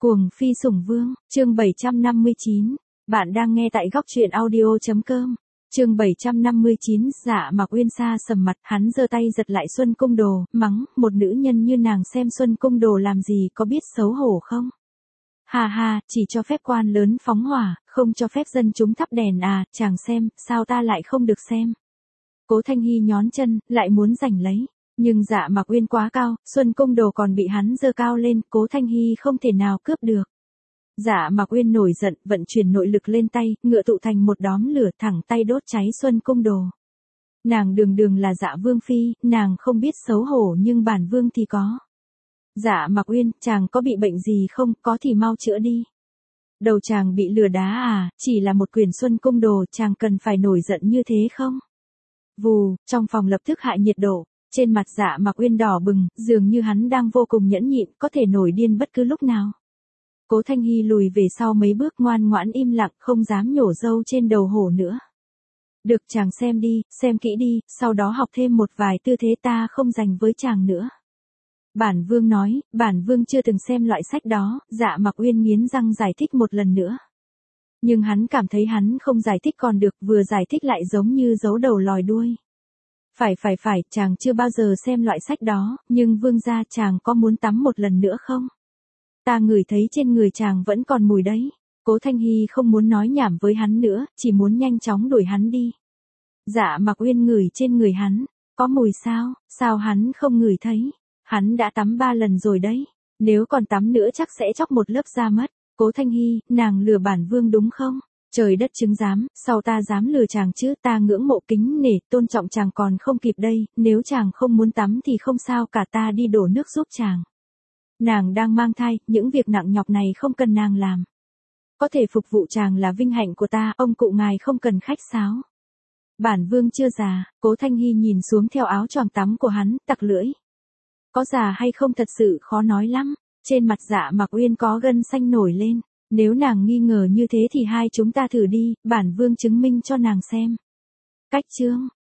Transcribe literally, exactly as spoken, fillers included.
Cuồng phi sủng vương, chương bảy trăm năm mươi chín. Bạn đang nghe tại góc truyện audio.com. Chương bảy trăm năm mươi chín, Dạ Mạc Uyên xa sầm mặt, hắn giơ tay giật lại Xuân Cung Đồ, mắng, một nữ nhân như nàng xem Xuân Cung Đồ làm gì có biết xấu hổ không? Hà hà, chỉ cho phép quan lớn phóng hỏa, không cho phép dân chúng thắp đèn à, chàng xem, sao ta lại không được xem? Cố Thanh Hy nhón chân, lại muốn giành lấy. Nhưng Dạ Mạc Uyên quá cao, Xuân Cung Đồ còn bị hắn giơ cao lên, Cố Thanh Hy không thể nào cướp được. Dạ Mạc Uyên nổi giận, vận chuyển nội lực lên tay, ngựa tụ thành một đóm lửa thẳng tay đốt cháy Xuân Cung Đồ. Nàng đường đường là Dạ Vương Phi, nàng không biết xấu hổ nhưng bản Vương thì có. Dạ Mạc Uyên, chàng có bị bệnh gì không, có thì mau chữa đi. Đầu chàng bị lừa đá à, chỉ là một quyển Xuân Cung Đồ, chàng cần phải nổi giận như thế không? Vù, trong phòng lập tức hạ nhiệt độ. Trên mặt Dạ Mạc Uyên đỏ bừng, dường như hắn đang vô cùng nhẫn nhịn, có thể nổi điên bất cứ lúc nào. Cố Thanh Hy lùi về sau mấy bước ngoan ngoãn im lặng, không dám nhổ râu trên đầu hổ nữa. Được, chàng xem đi, xem kỹ đi, sau đó học thêm một vài tư thế, ta không dành với chàng nữa. Bản Vương nói, bản Vương chưa từng xem loại sách đó. Dạ Mạc Uyên nghiến răng giải thích một lần nữa. Nhưng hắn cảm thấy hắn không giải thích còn được, vừa giải thích lại giống như giấu đầu lòi đuôi. Phải phải phải, chàng chưa bao giờ xem loại sách đó, nhưng Vương gia, chàng có muốn tắm một lần nữa không? Ta ngửi thấy trên người chàng vẫn còn mùi đấy. Cố Thanh Hy không muốn nói nhảm với hắn nữa, chỉ muốn nhanh chóng đuổi hắn đi. Dạ Mạc Uyên ngửi trên người hắn, có mùi sao, sao hắn không ngửi thấy? Hắn đã tắm ba lần rồi đấy, nếu còn tắm nữa chắc sẽ chóc một lớp da mất. Cố Thanh Hy, nàng lừa bản Vương đúng không? Trời đất chứng giám, sao ta dám lừa chàng chứ, ta ngưỡng mộ kính nể, tôn trọng chàng còn không kịp đây, nếu chàng không muốn tắm thì không sao cả, ta đi đổ nước giúp chàng. Nàng đang mang thai, những việc nặng nhọc này không cần nàng làm. Có thể phục vụ chàng là vinh hạnh của ta, ông cụ ngài không cần khách sáo. Bản Vương chưa già. Cố Thanh Hy nhìn xuống theo áo choàng tắm của hắn, tặc lưỡi. Có già hay không thật sự khó nói lắm. Trên mặt Dạ Mạc Uyên có gân xanh nổi lên. Nếu nàng nghi ngờ như thế thì hai chúng ta thử đi, bản Vương chứng minh cho nàng xem. Cách chương,